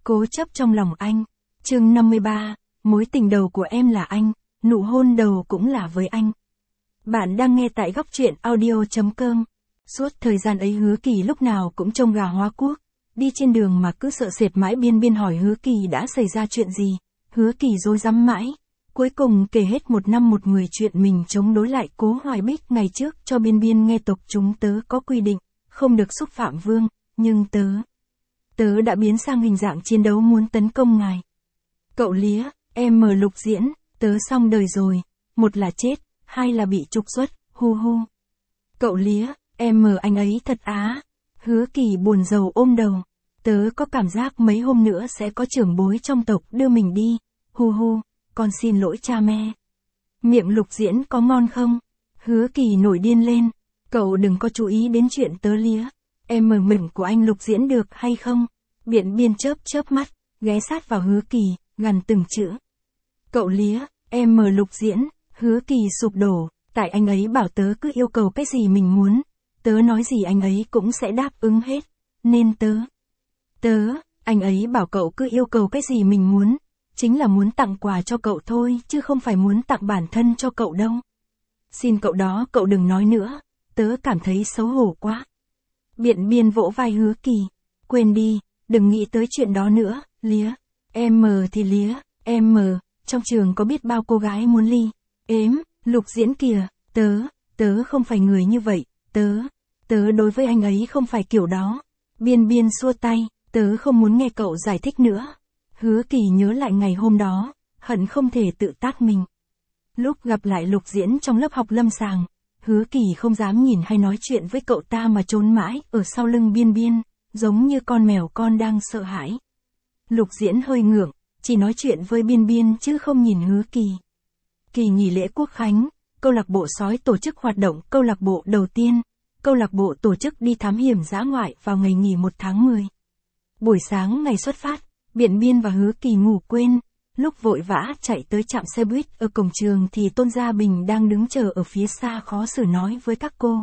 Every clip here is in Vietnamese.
Cố chấp trong lòng anh. Chương 53, mối tình đầu của em là anh, nụ hôn đầu cũng là với anh. Bạn đang nghe tại góc truyện audio.com. Suốt thời gian ấy Hứa Kỳ lúc nào cũng trông gà hóa quốc, đi trên đường mà cứ sợ sệt mãi. Biên Biên hỏi Hứa Kỳ đã xảy ra chuyện gì, Hứa Kỳ rối rắm mãi. Cuối cùng kể hết một năm một người chuyện mình chống đối lại Cố Hoài Bích ngày trước cho Biên Biên nghe. Tộc chúng tớ có quy định, không được xúc phạm vương, nhưng tớ đã biến sang hình dạng chiến đấu muốn tấn công ngài. Cậu Lía, em mờ Lục Diễn, tớ xong đời rồi, một là chết, hai là bị trục xuất, hu hu. Cậu Lía, em mờ anh ấy thật á. Hứa Kỳ buồn rầu ôm đầu. Tớ có cảm giác mấy hôm nữa sẽ có trưởng bối trong tộc đưa mình đi, hu hu, con xin lỗi cha mẹ. Miệng Lục Diễn có ngon không? Hứa Kỳ nổi điên lên. Cậu đừng có chú ý đến chuyện tớ Lía. Em mờ mỉnh của anh Lục Diễn được hay không? Biện Biên chớp mắt, ghé sát vào Hứa Kỳ, gằn từng chữ. Cậu Lía, em mờ Lục Diễn. Hứa Kỳ sụp đổ, tại anh ấy bảo tớ cứ yêu cầu cái gì mình muốn, tớ nói gì anh ấy cũng sẽ đáp ứng hết, nên anh ấy bảo cậu cứ yêu cầu cái gì mình muốn, chính là muốn tặng quà cho cậu thôi chứ không phải muốn tặng bản thân cho cậu đâu. Xin cậu đó cậu đừng nói nữa, tớ cảm thấy xấu hổ quá. Biện Biên vỗ vai Hứa Kỳ, quên đi, đừng nghĩ tới chuyện đó nữa, Lía. Em mờ thì Lía, em mờ, trong trường có biết bao cô gái muốn ly. Lục Diễn kìa, tớ không phải người như vậy, tớ đối với anh ấy không phải kiểu đó. Biên Biên xua tay, tớ không muốn nghe cậu giải thích nữa. Hứa Kỳ nhớ lại ngày hôm đó, hận không thể tự tát mình. Lúc gặp lại Lục Diễn trong lớp học lâm sàng, Hứa Kỳ không dám nhìn hay nói chuyện với cậu ta mà trốn mãi ở sau lưng Biên Biên, giống như con mèo con đang sợ hãi. Lục Diễn hơi ngượng, chỉ nói chuyện với Biên Biên chứ không nhìn Hứa Kỳ. Kỳ nghỉ lễ Quốc khánh, câu lạc bộ sói tổ chức hoạt động câu lạc bộ đầu tiên. Câu lạc bộ tổ chức đi thám hiểm dã ngoại vào ngày nghỉ 1 tháng 10. Buổi sáng ngày xuất phát, Biện Biên và Hứa Kỳ ngủ quên. Lúc vội vã chạy tới trạm xe buýt ở cổng trường thì Tôn Gia Bình đang đứng chờ ở phía xa khó xử nói với các cô.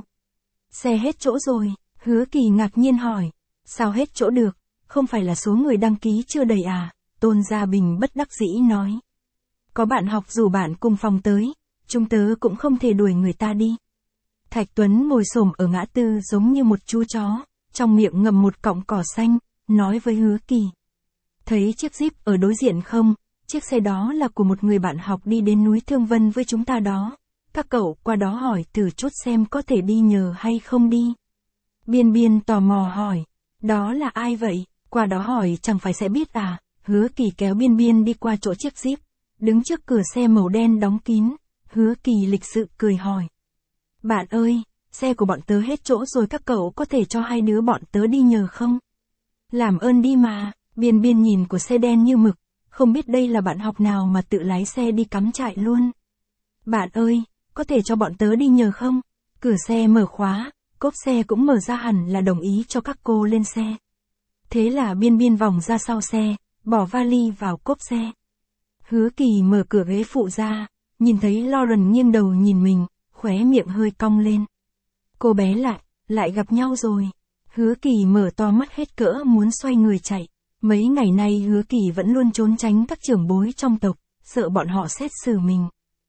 Xe hết chỗ rồi. Hứa Kỳ ngạc nhiên hỏi. Sao hết chỗ được, không phải là số người đăng ký chưa đầy à? Tôn Gia Bình bất đắc dĩ nói. Có bạn học rủ bạn cùng phòng tới, chúng tớ cũng không thể đuổi người ta đi. Thạch Tuấn ngồi xổm ở ngã tư giống như một chú chó, trong miệng ngậm một cọng cỏ xanh, nói với Hứa Kỳ. Thấy chiếc Jeep ở đối diện không? Chiếc xe đó là của một người bạn học đi đến núi Thương Vân với chúng ta đó. Các cậu qua đó hỏi thử chút xem có thể đi nhờ hay không đi. Biên Biên tò mò hỏi. Đó là ai vậy? Qua đó hỏi chẳng phải sẽ biết à? Hứa Kỳ kéo Biên Biên đi qua chỗ chiếc Jeep, đứng trước cửa xe màu đen đóng kín. Hứa Kỳ lịch sự cười hỏi. Bạn ơi, xe của bọn tớ hết chỗ rồi, các cậu có thể cho hai đứa bọn tớ đi nhờ không? Làm ơn đi mà. Biên Biên nhìn của xe đen như mực, không biết đây là bạn học nào mà tự lái xe đi cắm trại luôn. Bạn ơi, có thể cho bọn tớ đi nhờ không? Cửa xe mở khóa, cốp xe cũng mở ra, hẳn là đồng ý cho các cô lên xe. Thế là Biên Biên vòng ra sau xe, bỏ vali vào cốp xe. Hứa Kỳ mở cửa ghế phụ ra, nhìn thấy Lauren nghiêng đầu nhìn mình, khóe miệng hơi cong lên. Cô bé lại gặp nhau rồi. Hứa Kỳ mở to mắt hết cỡ muốn xoay người chạy. Mấy ngày nay Hứa Kỳ vẫn luôn trốn tránh các trưởng bối trong tộc, sợ bọn họ xét xử mình.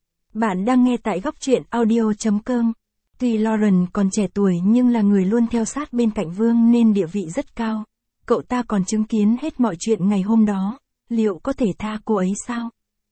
Bạn đang nghe tại góc truyện audio.com. Tuy Lauren còn trẻ tuổi nhưng là người luôn theo sát bên cạnh Vương nên địa vị rất cao. Cậu ta còn chứng kiến hết mọi chuyện ngày hôm đó, liệu có thể tha cô ấy sao?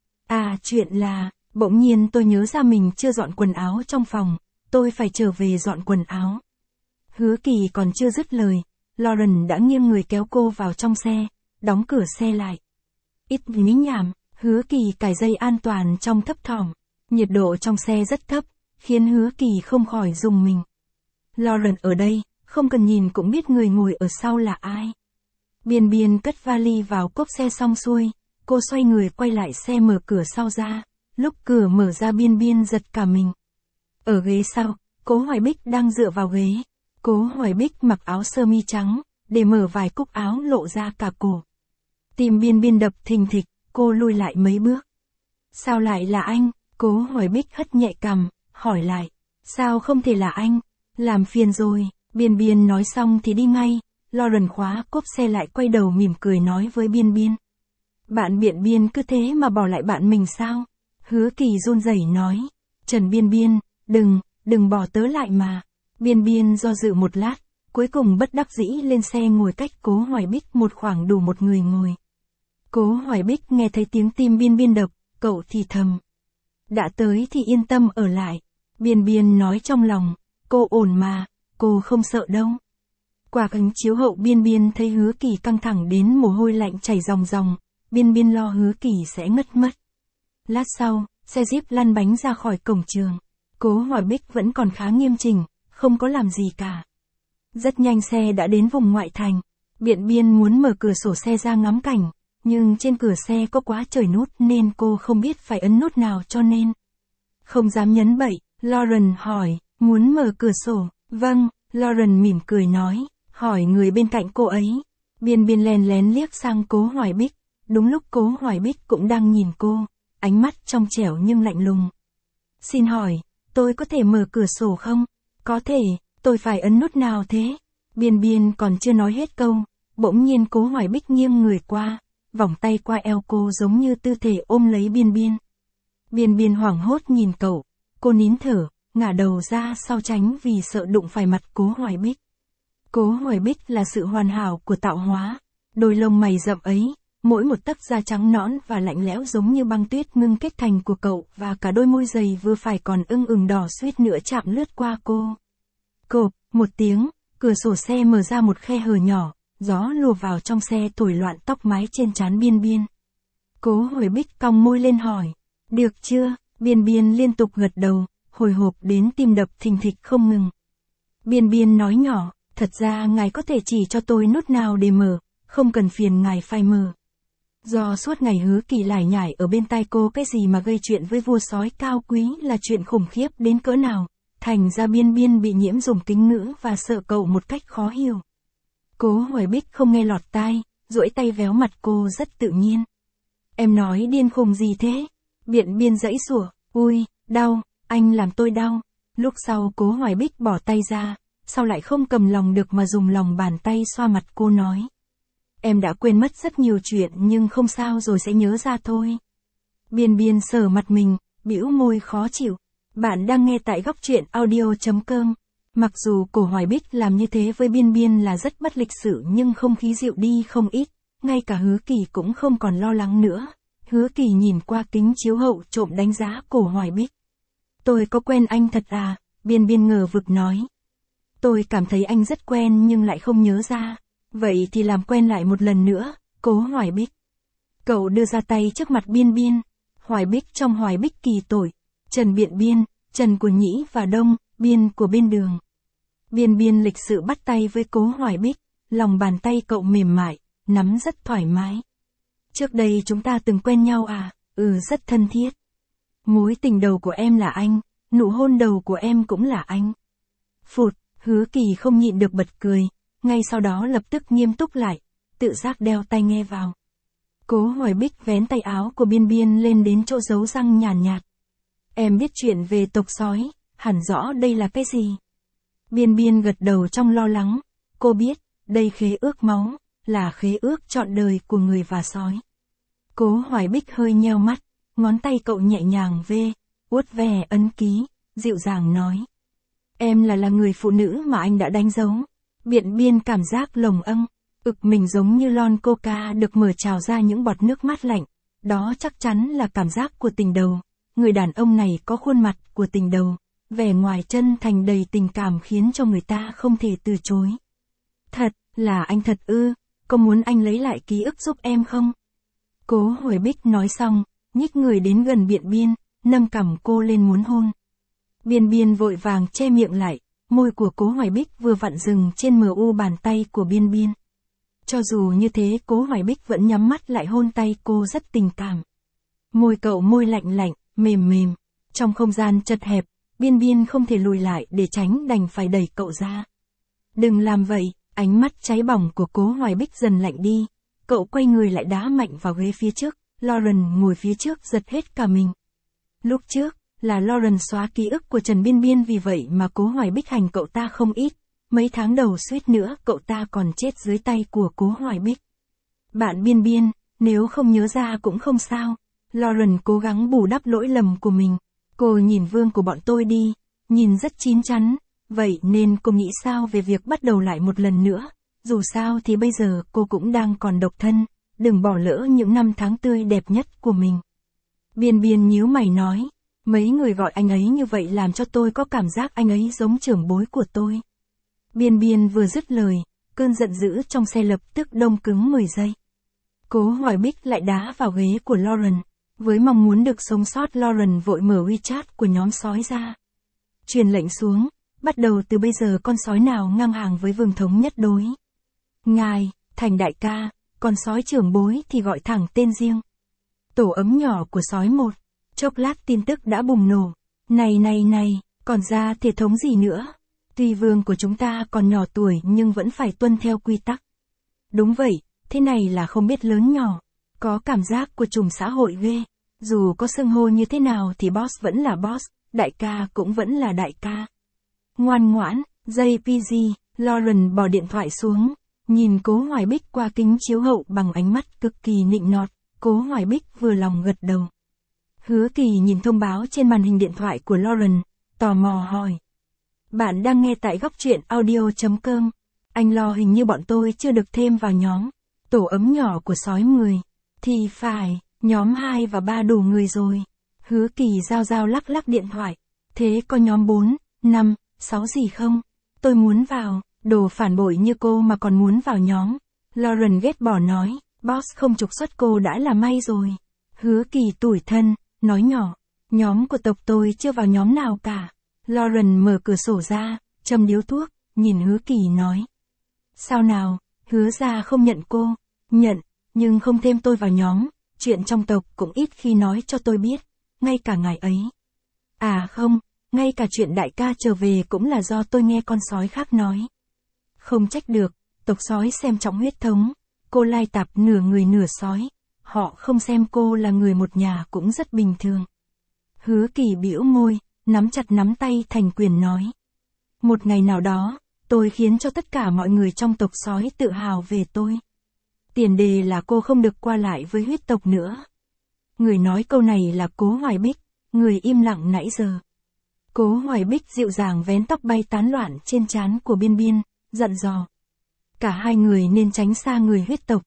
À, chuyện là, bỗng nhiên tôi nhớ ra mình chưa dọn quần áo trong phòng, tôi phải trở về dọn quần áo. Hứa Kỳ còn chưa dứt lời, Lauren đã nghiêng người kéo cô vào trong xe, đóng cửa xe lại. Ít mí nhảm, Hứa Kỳ cài dây an toàn trong thấp thỏm. Nhiệt độ trong xe rất thấp, khiến Hứa Kỳ không khỏi rùng mình. Lauren ở đây, không cần nhìn cũng biết người ngồi ở sau là ai. Biên Biên cất vali vào cốp xe xong xuôi, cô xoay người quay lại xe mở cửa sau ra. Lúc cửa mở ra Biên Biên giật cả mình. Ở ghế sau, Cố Hoài Bích đang dựa vào ghế. Cố Hoài Bích mặc áo sơ mi trắng, để mở vài cúc áo lộ ra cả cổ. Tim Biên Biên đập thình thịch, cô lùi lại mấy bước. Sao lại là anh? Cố Hoài Bích hất nhẹ cằm, hỏi lại. Sao không thể là anh? Làm phiền rồi. Biên Biên nói xong thì đi ngay. Lauren khóa cốp xe lại quay đầu mỉm cười nói với Biên Biên. Bạn Biện Biên cứ thế mà bỏ lại bạn mình sao? Hứa Kỳ run rẩy nói. Trần Biên Biên, đừng bỏ tớ lại mà. Biên Biên do dự một lát, cuối cùng bất đắc dĩ lên xe ngồi cách Cố Hoài Bích một khoảng đủ một người ngồi. Cố Hoài Bích nghe thấy tiếng tim Biên Biên đập, cậu thì thầm. Đã tới thì yên tâm ở lại. Biên Biên nói trong lòng, cô ổn mà, cô không sợ đâu. Qua kính chiếu hậu Biên Biên thấy Hứa Kỳ căng thẳng đến mồ hôi lạnh chảy ròng ròng, Biên Biên lo Hứa Kỳ sẽ ngất mất. Lát sau, xe Jeep lăn bánh ra khỏi cổng trường. Cố Hoài Bích vẫn còn khá nghiêm chỉnh, không có làm gì cả. Rất nhanh xe đã đến vùng ngoại thành. Biện Biên muốn mở cửa sổ xe ra ngắm cảnh, nhưng trên cửa xe có quá trời nút nên cô không biết phải ấn nút nào cho nên không dám nhấn bậy. Lauren hỏi, muốn mở cửa sổ? Vâng, Lauren mỉm cười nói, hỏi người bên cạnh cô ấy. Biên Biên lén lén liếc sang Cố Hoài Bích. Đúng lúc Cố Hoài Bích cũng đang nhìn cô, ánh mắt trong trẻo nhưng lạnh lùng. Xin hỏi, tôi có thể mở cửa sổ không? Có thể, tôi phải ấn nút nào thế? Biên Biên còn chưa nói hết câu, bỗng nhiên Cố Hoài Bích nghiêng người qua, vòng tay qua eo cô giống như tư thế ôm lấy Biên Biên. Biên Biên hoảng hốt nhìn cậu, cô nín thở, ngả đầu ra sau tránh vì sợ đụng phải mặt Cố Hoài Bích. Cố Hoài Bích là sự hoàn hảo của tạo hóa, đôi lông mày rậm ấy, mỗi một tấc da trắng nõn và lạnh lẽo giống như băng tuyết ngưng kết thành của cậu và cả đôi môi dày vừa phải còn ửng đỏ suýt nữa chạm lướt qua cô. Cộp, một tiếng, cửa sổ xe mở ra một khe hở nhỏ, gió lùa vào trong xe thổi loạn tóc mái trên trán Biên Biên. Cố Hoài Bích cong môi lên hỏi, được chưa? Biên Biên liên tục gật đầu, hồi hộp đến tim đập thình thịch không ngừng. Biên Biên nói nhỏ, thật ra ngài có thể chỉ cho tôi nút nào để mở, không cần phiền ngài phải mở. Do suốt ngày Hứa Kỳ lải nhải ở bên tai cô cái gì mà gây chuyện với vua sói cao quý là chuyện khủng khiếp đến cỡ nào, thành ra Biên Biên bị nhiễm dùng kính ngữ và sợ cậu một cách khó hiểu. Cố Hoài Bích không nghe lọt tai, duỗi tay véo mặt cô rất tự nhiên. Em nói điên khùng gì thế? Biện Biên giãy giụa, ui, đau, anh làm tôi đau. Lúc sau Cố Hoài Bích bỏ tay ra, sau lại không cầm lòng được mà dùng lòng bàn tay xoa mặt cô nói. Em đã quên mất rất nhiều chuyện nhưng không sao rồi sẽ nhớ ra thôi. Biên Biên sờ mặt mình, bĩu môi khó chịu. Bạn đang nghe tại góc truyện audio.com. Mặc dù Cố Hoài Bích làm như thế với Biên Biên là rất bất lịch sự nhưng không khí dịu đi không ít, ngay cả Hứa Kỳ cũng không còn lo lắng nữa. Hứa Kỳ nhìn qua kính chiếu hậu trộm đánh giá Cố Hoài Bích. Tôi có quen anh thật à? Biên Biên ngờ vực nói. Tôi cảm thấy anh rất quen nhưng lại không nhớ ra. Vậy thì làm quen lại một lần nữa, Cố Hoài Bích. Cậu đưa ra tay trước mặt Biên Biên. Hoài Bích trong Hoài Bích kỳ tội. Trần Biện Biên, Trần của Nhĩ và Đông, Biên của bên đường. Biên Biên lịch sự bắt tay với Cố Hoài Bích, lòng bàn tay cậu mềm mại, nắm rất thoải mái. Trước đây chúng ta từng quen nhau à? Rất thân thiết. Mối tình đầu của em là anh, nụ hôn đầu của em cũng là anh. Phụt, Hứa Kỳ không nhịn được bật cười, ngay sau đó lập tức nghiêm túc lại, tự giác đeo tai nghe vào. Cố Hoài Bích vén tay áo của Biên Biên lên đến chỗ dấu răng nhàn nhạt. Em biết chuyện về tộc sói, hẳn rõ đây là cái gì? Biên Biên gật đầu trong lo lắng, cô biết, đây khế ước máu, là khế ước trọn đời của người và sói. Cố Hoài Bích hơi nheo mắt, ngón tay cậu nhẹ nhàng vuốt ve ấn ký, dịu dàng nói. Em là người phụ nữ mà anh đã đánh dấu. Biện Biên cảm giác lồng âng, ực mình giống như lon coca được mở trào ra những bọt nước mát lạnh. Đó chắc chắn là cảm giác của tình đầu. Người đàn ông này có khuôn mặt của tình đầu, vẻ ngoài chân thành đầy tình cảm khiến cho người ta không thể từ chối. Thật, là anh thật ư? Có muốn anh lấy lại ký ức giúp em không? Cố Hoài Bích nói xong, nhích người đến gần Biện Biên, nâng cằm cô lên muốn hôn. Biên Biên vội vàng che miệng lại, môi của Cố Hoài Bích vừa vặn dừng trên mu bàn tay của Biên Biên. Cho dù như thế Cố Hoài Bích vẫn nhắm mắt lại hôn tay cô rất tình cảm. Môi cậu môi lạnh lạnh, mềm mềm. Trong không gian chật hẹp, Biên Biên không thể lùi lại để tránh đành phải đẩy cậu ra. Đừng làm vậy, ánh mắt cháy bỏng của Cố Hoài Bích dần lạnh đi. Cậu quay người lại đá mạnh vào ghế phía trước, Lauren ngồi phía trước giật hết cả mình. Lúc trước, là Lauren xóa ký ức của Trần Biên Biên vì vậy mà Cố Hoài Bích hành cậu ta không ít. mấy tháng đầu suýt nữa cậu ta còn chết dưới tay của Cố Hoài Bích. Bạn Biên Biên, nếu không nhớ ra cũng không sao. Lauren cố gắng bù đắp lỗi lầm của mình. Cô nhìn Vương của bọn tôi đi, nhìn rất chín chắn, vậy nên cô nghĩ sao về việc bắt đầu lại một lần nữa? Dù sao thì bây giờ cô cũng đang còn độc thân, đừng bỏ lỡ những năm tháng tươi đẹp nhất của mình. Biên Biên nhíu mày nói, mấy người gọi anh ấy như vậy làm cho tôi có cảm giác anh ấy giống trưởng bối của tôi. Biên Biên vừa dứt lời, cơn giận dữ trong xe lập tức đông cứng 10 giây. Cố Hoài Bích lại đá vào ghế của Lauren. Với mong muốn được sống sót, Lauren vội mở WeChat của nhóm sói ra. Truyền lệnh xuống, bắt đầu từ bây giờ con sói nào ngang hàng với Vương thống nhất đối. Ngài, Thành đại ca, còn sói trưởng bối thì gọi thẳng tên riêng. Tổ ấm nhỏ của sói một. Chốc lát tin tức đã bùng nổ. Này, còn ra thể thống gì nữa? Tuy Vương của chúng ta còn nhỏ tuổi nhưng vẫn phải tuân theo quy tắc. Đúng vậy, thế này là không biết lớn nhỏ. Có cảm giác của trùm xã hội ghê. Dù có xưng hô như thế nào thì boss vẫn là boss, đại ca cũng vẫn là đại ca. Ngoan ngoãn, JPG, Lauren bỏ điện thoại xuống, nhìn Cố Hoài Bích qua kính chiếu hậu bằng ánh mắt cực kỳ nịnh nọt. Cố Hoài Bích vừa lòng gật đầu. Hứa Kỳ nhìn thông báo trên màn hình điện thoại của Lauren, tò mò hỏi. Bạn đang nghe tại góc truyện audio.com. Anh lo hình như bọn tôi chưa được thêm vào nhóm tổ ấm nhỏ của sói 10. Thì phải, nhóm 2 và 3 đủ người rồi. Hứa Kỳ giao lắc điện thoại. Thế có nhóm 4, 5, 6 gì không? Tôi muốn vào, đồ phản bội như cô mà còn muốn vào nhóm. Lauren ghét bỏ nói, boss không trục xuất cô đã là may rồi. Hứa Kỳ tủi thân, nói nhỏ, nhóm của tộc tôi chưa vào nhóm nào cả. Lauren mở cửa sổ ra, châm điếu thuốc, nhìn Hứa Kỳ nói. Sao nào, Hứa ra không nhận cô? Nhận, nhưng không thêm tôi vào nhóm, chuyện trong tộc cũng ít khi nói cho tôi biết, ngay cả ngài ấy. À không, ngay cả chuyện đại ca trở về cũng là do tôi nghe con sói khác nói. Không trách được, tộc sói xem trọng huyết thống, cô lai tạp nửa người nửa sói, họ không xem cô là người một nhà cũng rất bình thường. Hứa Kỳ bĩu môi, nắm chặt nắm tay thành quyền nói. Một ngày nào đó, tôi khiến cho tất cả mọi người trong tộc sói tự hào về tôi. Tiền đề là cô không được qua lại với huyết tộc nữa. Người nói câu này là Cố Hoài Bích, người im lặng nãy giờ. Cố Hoài Bích dịu dàng vén tóc bay tán loạn trên trán của Biên Biên, dặn dò. Cả hai người nên tránh xa người huyết tộc,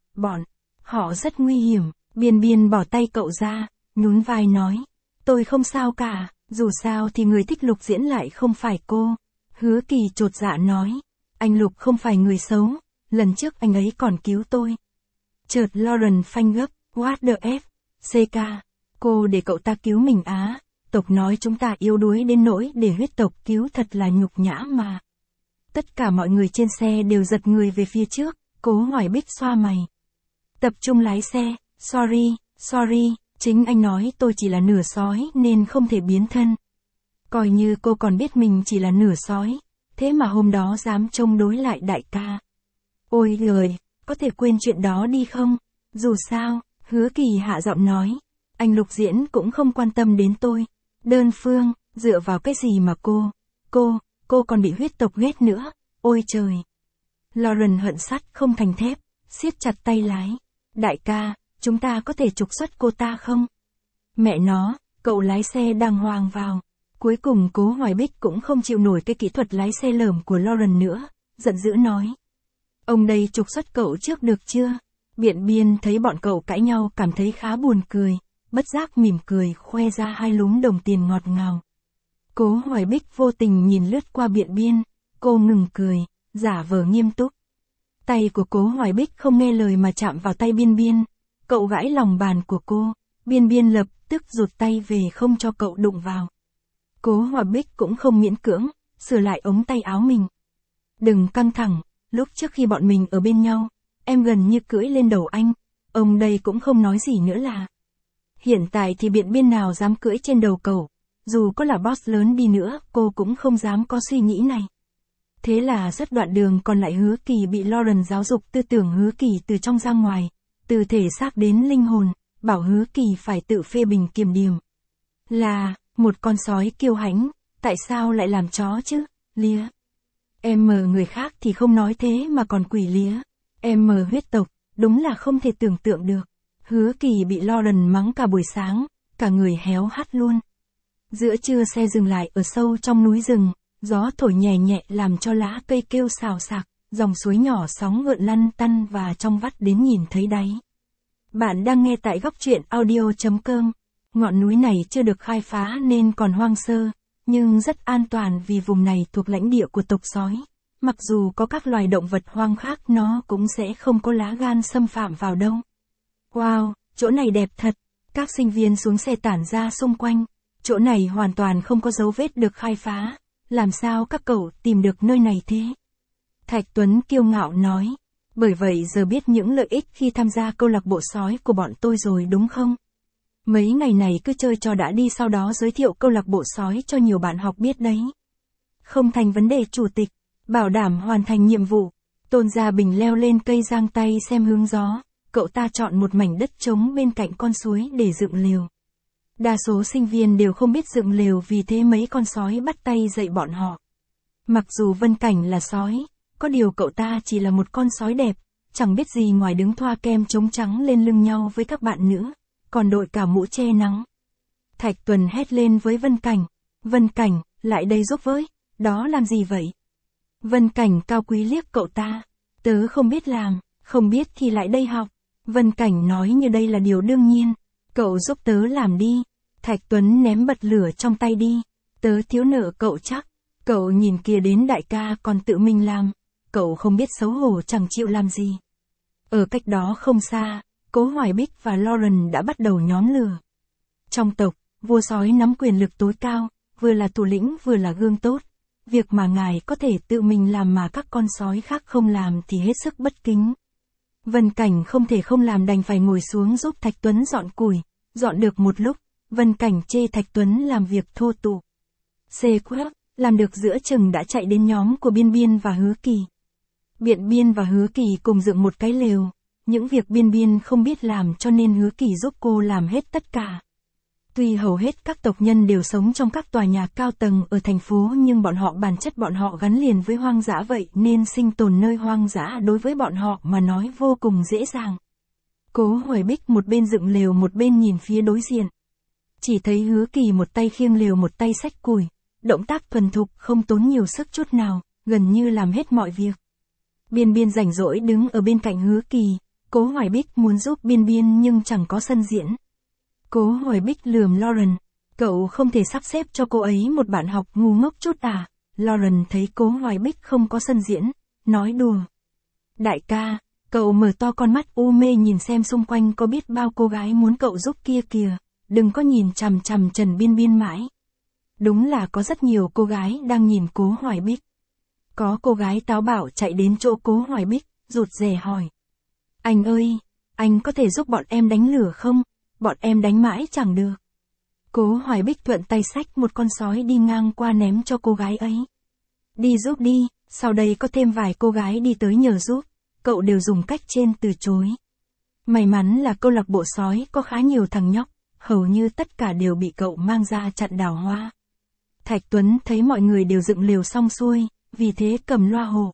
họ rất nguy hiểm. Biên Biên bỏ tay cậu ra, nhún vai nói. Tôi không sao cả, dù sao thì người thích Lục Diễn lại không phải cô. Hứa Kỳ chột dạ nói. Anh Lục không phải người xấu, lần trước anh ấy còn cứu tôi. Chợt Lauren phanh gấp, what the F, CK, cô để cậu ta cứu mình á, tộc nói chúng ta yếu đuối đến nỗi để huyết tộc cứu thật là nhục nhã mà. Tất cả mọi người trên xe đều giật người về phía trước, Cố Hoài Bích xoa mày. Tập trung lái xe, sorry, chính anh nói tôi chỉ là nửa sói nên không thể biến thân. Coi như cô còn biết mình chỉ là nửa sói, thế mà hôm đó dám chống đối lại đại ca. Ôi giời, có thể quên chuyện đó đi không? Dù sao, Hứa Kỳ hạ giọng nói, anh Lục Diễn cũng không quan tâm đến tôi. Đơn phương, dựa vào cái gì mà cô còn bị huyết tộc ghét nữa, ôi trời. Lauren hận sắt không thành thép, siết chặt tay lái. Đại ca, chúng ta có thể trục xuất cô ta không? Mẹ nó, cậu lái xe đàng hoàng vào. Cuối cùng Cố Hoài Bích cũng không chịu nổi cái kỹ thuật lái xe lởm của Lauren nữa, giận dữ nói. Ông đây trục xuất cậu trước được chưa? Biện Biên thấy bọn cậu cãi nhau cảm thấy khá buồn cười, bất giác mỉm cười khoe ra hai lúm đồng tiền ngọt ngào. Cố Hoài Bích vô tình nhìn lướt qua Biện Biên, cô ngừng cười, giả vờ nghiêm túc. Tay của Cố Hoài Bích không nghe lời mà chạm vào tay Biên Biên, cậu gãi lòng bàn của cô, Biên Biên lập tức rụt tay về không cho cậu đụng vào. Cố Hoài Bích cũng không miễn cưỡng, sửa lại ống tay áo mình. Đừng căng thẳng, lúc trước khi bọn mình ở bên nhau, em gần như cưỡi lên đầu anh, ông đây cũng không nói gì nữa là. Hiện tại thì Biện Biên nào dám cưỡi trên đầu cậu, dù có là boss lớn đi nữa, cô cũng không dám có suy nghĩ này. Thế là rất đoạn đường còn lại Hứa Kỳ bị Lauren giáo dục tư tưởng Hứa Kỳ từ trong ra ngoài, từ thể xác đến linh hồn, bảo Hứa Kỳ phải tự phê bình kiểm điểm. Là, một con sói kiêu hãnh, tại sao lại làm chó chứ, lia. Em mờ người khác thì không nói thế mà còn quỷ lía. Em mờ huyết tộc, đúng là không thể tưởng tượng được. Hứa Kỳ bị Lauren mắng cả buổi sáng, cả người héo hắt luôn. Giữa trưa xe dừng lại ở sâu trong núi rừng, gió thổi nhẹ nhẹ làm cho lá cây kêu xào xạc, dòng suối nhỏ sóng gợn lăn tăn và trong vắt đến nhìn thấy đáy. Bạn đang nghe tại góc truyện audio.com. Ngọn núi này chưa được khai phá nên còn hoang sơ, nhưng rất an toàn vì vùng này thuộc lãnh địa của tộc sói. Mặc dù có các loài động vật hoang khác nó cũng sẽ không có lá gan xâm phạm vào đâu. Wow, chỗ này đẹp thật. Các sinh viên xuống xe tản ra xung quanh. Chỗ này hoàn toàn không có dấu vết được khai phá. Làm sao các cậu tìm được nơi này thế? Thạch Tuấn kiêu ngạo nói. Bởi vậy giờ biết những lợi ích khi tham gia câu lạc bộ sói của bọn tôi rồi đúng không? Mấy ngày này cứ chơi trò đã đi, sau đó giới thiệu câu lạc bộ sói cho nhiều bạn học biết đấy. Không thành vấn đề chủ tịch, bảo đảm hoàn thành nhiệm vụ. Tôn Gia Bình leo lên cây giang tay xem hướng gió, cậu ta chọn một mảnh đất trống bên cạnh con suối để dựng lều. Đa số sinh viên đều không biết dựng lều, vì thế mấy con sói bắt tay dạy bọn họ. Mặc dù Vân Cảnh là sói, có điều cậu ta chỉ là một con sói đẹp, chẳng biết gì ngoài đứng thoa kem chống trắng lên lưng nhau với các bạn nữa, còn đội cả mũ che nắng. Thạch Tuần hét lên với Vân Cảnh. Vân Cảnh, lại đây giúp với, đó làm gì vậy? Vân Cảnh cao quý liếc cậu ta. Tớ không biết làm, không biết thì lại đây học. Vân Cảnh nói như đây là điều đương nhiên. Cậu giúp tớ làm đi. Thạch Tuấn ném bật lửa trong tay đi. Tớ thiếu nợ cậu chắc. Cậu nhìn kìa, đến đại ca còn tự mình làm. Cậu không biết xấu hổ chẳng chịu làm gì. Ở cách đó không xa, Cố Hoài Bích và Lauren đã bắt đầu nhóm lửa. Trong tộc, vua sói nắm quyền lực tối cao, vừa là thủ lĩnh vừa là gương tốt. Việc mà ngài có thể tự mình làm mà các con sói khác không làm thì hết sức bất kính. Vân Cảnh không thể không làm, đành phải ngồi xuống giúp Thạch Tuấn dọn củi. Dọn được một lúc, Vân Cảnh chê Thạch Tuấn làm việc thô tục. Làm được giữa chừng đã chạy đến nhóm của Biên Biên và Hứa Kỳ. Biện Biên và Hứa Kỳ cùng dựng một cái lều. Những việc Biên Biên không biết làm cho nên Hứa Kỳ giúp cô làm hết tất cả. Tuy hầu hết các tộc nhân đều sống trong các tòa nhà cao tầng ở thành phố, nhưng bản chất bọn họ gắn liền với hoang dã, vậy nên sinh tồn nơi hoang dã đối với bọn họ mà nói vô cùng dễ dàng. Cố Hoài Bích một bên dựng lều một bên nhìn phía đối diện. Chỉ thấy Hứa Kỳ một tay khiêng lều một tay xách củi, động tác thuần thục không tốn nhiều sức chút nào, gần như làm hết mọi việc. Biên Biên rảnh rỗi đứng ở bên cạnh Hứa Kỳ. Cố Hoài Bích muốn giúp Biên Biên nhưng chẳng có sân diễn. Cố Hoài Bích lườm Lauren. Cậu không thể sắp xếp cho cô ấy một bạn học ngu ngốc chút à? Lauren thấy Cố Hoài Bích không có sân diễn, nói đùa. Đại ca, cậu mở to con mắt u mê nhìn xem xung quanh có biết bao cô gái muốn cậu giúp kia kìa. Đừng có nhìn chằm chằm Trần Biên Biên mãi. Đúng là có rất nhiều cô gái đang nhìn Cố Hoài Bích. Có cô gái táo bạo chạy đến chỗ Cố Hoài Bích, rụt rè hỏi. Anh ơi, anh có thể giúp bọn em đánh lửa không? Bọn em đánh mãi chẳng được. Cố Hoài Bích thuận tay xách một con sói đi ngang qua ném cho cô gái ấy. Đi giúp đi, sau đây có thêm vài cô gái đi tới nhờ giúp, cậu đều dùng cách trên từ chối. May mắn là câu lạc bộ sói có khá nhiều thằng nhóc, hầu như tất cả đều bị cậu mang ra chặn đào hoa. Thạch Tuấn thấy mọi người đều dựng lều xong xuôi, vì thế cầm loa hô.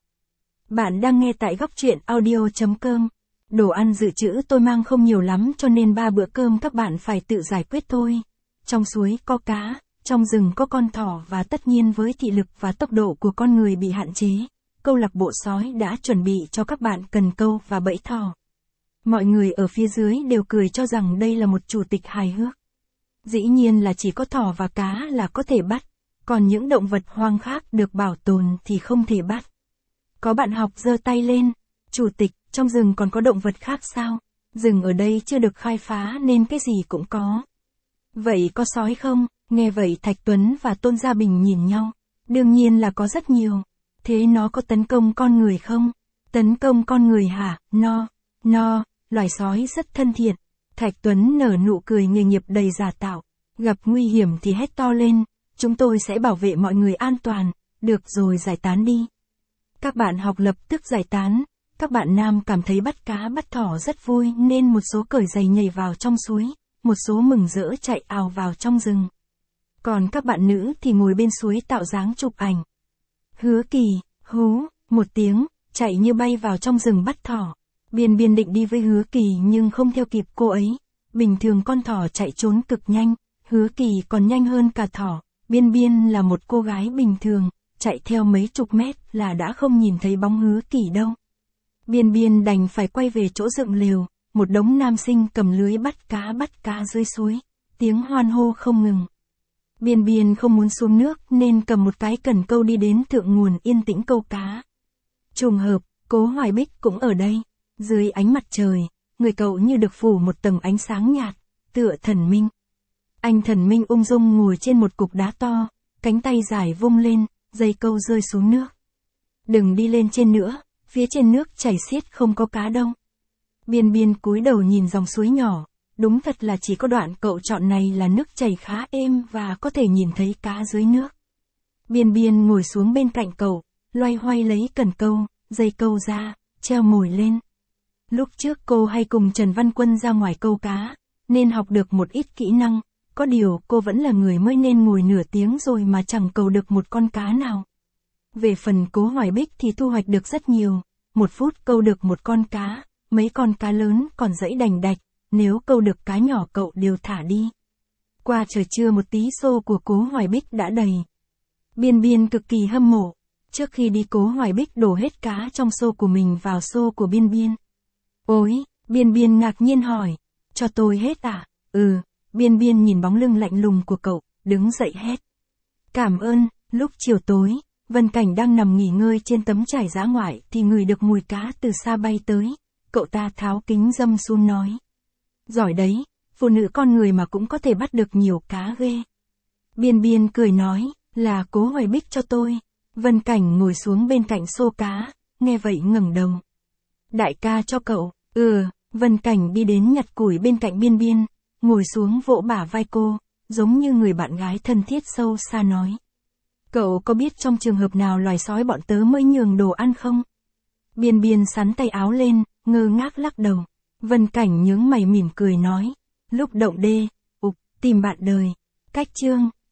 Bạn đang nghe tại góc truyện audio.com. Đồ ăn dự trữ tôi mang không nhiều lắm cho nên 3 bữa cơm các bạn phải tự giải quyết thôi. Trong suối có cá, trong rừng có con thỏ và tất nhiên với thị lực và tốc độ của con người bị hạn chế, câu lạc bộ sói đã chuẩn bị cho các bạn cần câu và bẫy thỏ. Mọi người ở phía dưới đều cười cho rằng đây là một chủ tịch hài hước. Dĩ nhiên là chỉ có thỏ và cá là có thể bắt, còn những động vật hoang khác được bảo tồn thì không thể bắt. Có bạn học giơ tay lên. Chủ tịch, trong rừng còn có động vật khác sao? Rừng ở đây chưa được khai phá nên cái gì cũng có. Vậy có sói không? Nghe vậy Thạch Tuấn và Tôn Gia Bình nhìn nhau. Đương nhiên là có rất nhiều. Thế nó có tấn công con người không? Tấn công con người hả? No, loài sói rất thân thiện. Thạch Tuấn nở nụ cười nghề nghiệp đầy giả tạo. Gặp nguy hiểm thì hét to lên. Chúng tôi sẽ bảo vệ mọi người an toàn. Được rồi, giải tán đi. Các bạn học lập tức giải tán. Các bạn nam cảm thấy bắt cá bắt thỏ rất vui nên một số cởi giày nhảy vào trong suối, một số mừng rỡ chạy ào vào trong rừng. Còn các bạn nữ thì ngồi bên suối tạo dáng chụp ảnh. Hú, một tiếng, chạy như bay vào trong rừng bắt thỏ. Biên Biên định đi với Hứa Kỳ nhưng không theo kịp cô ấy. Bình thường con thỏ chạy trốn cực nhanh, Hứa Kỳ còn nhanh hơn cả thỏ. Biên Biên là một cô gái bình thường, chạy theo mấy chục mét là đã không nhìn thấy bóng Hứa Kỳ đâu. Biên Biên đành phải quay về chỗ dựng lều, một đống nam sinh cầm lưới bắt cá dưới suối, tiếng hoan hô không ngừng. Biên Biên không muốn xuống nước nên cầm một cái cần câu đi đến thượng nguồn yên tĩnh câu cá. Trùng hợp, Cố Hoài Bích cũng ở đây. Dưới ánh mặt trời, người cậu như được phủ một tầng ánh sáng nhạt, tựa thần minh. Anh thần minh ung dung ngồi trên một cục đá to, cánh tay dài vung lên, dây câu rơi xuống nước. Đừng đi lên trên nữa, phía trên nước chảy xiết không có cá đâu. Biên Biên cúi đầu nhìn dòng suối nhỏ, đúng thật là chỉ có đoạn cậu chọn này là nước chảy khá êm và có thể nhìn thấy cá dưới nước. Biên Biên ngồi xuống bên cạnh cậu, loay hoay lấy cần câu, dây câu ra, treo mồi lên. Lúc trước cô hay cùng Trần Văn Quân ra ngoài câu cá, nên học được một ít kỹ năng, có điều cô vẫn là người mới nên ngồi nửa tiếng rồi mà chẳng câu được một con cá nào. Về phần Cố Hoài Bích thì thu hoạch được rất nhiều, 1 phút câu được một con cá, mấy con cá lớn còn dãy đành đạch, nếu câu được cá nhỏ cậu đều thả đi. Qua trời trưa một tí xô của Cố Hoài Bích đã đầy. Biên Biên cực kỳ hâm mộ, trước khi đi Cố Hoài Bích đổ hết cá trong xô của mình vào xô của Biên Biên. Ôi, Biên Biên ngạc nhiên hỏi, cho tôi hết à? Ừ, Biên Biên nhìn bóng lưng lạnh lùng của cậu, đứng dậy hét. Cảm ơn. Lúc chiều tối, Vân Cảnh đang nằm nghỉ ngơi trên tấm trải dã ngoại thì ngửi được mùi cá từ xa bay tới, cậu ta tháo kính râm xuống nói. Giỏi đấy, phụ nữ con người mà cũng có thể bắt được nhiều cá ghê. Biên Biên cười nói, là Cố Hoài Bích cho tôi. Vân Cảnh ngồi xuống bên cạnh xô cá, nghe vậy ngẩng đầu. Đại ca cho cậu. Vân Cảnh đi đến nhặt củi bên cạnh Biên Biên, ngồi xuống vỗ bả vai cô, giống như người bạn gái thân thiết sâu xa nói. Cậu có biết trong trường hợp nào loài sói bọn tớ mới nhường đồ ăn không? Biên Biên sắn tay áo lên, ngơ ngác lắc đầu. Vân Cảnh nhướng mày mỉm cười nói. Lúc động đê, tìm bạn đời. Cách chương.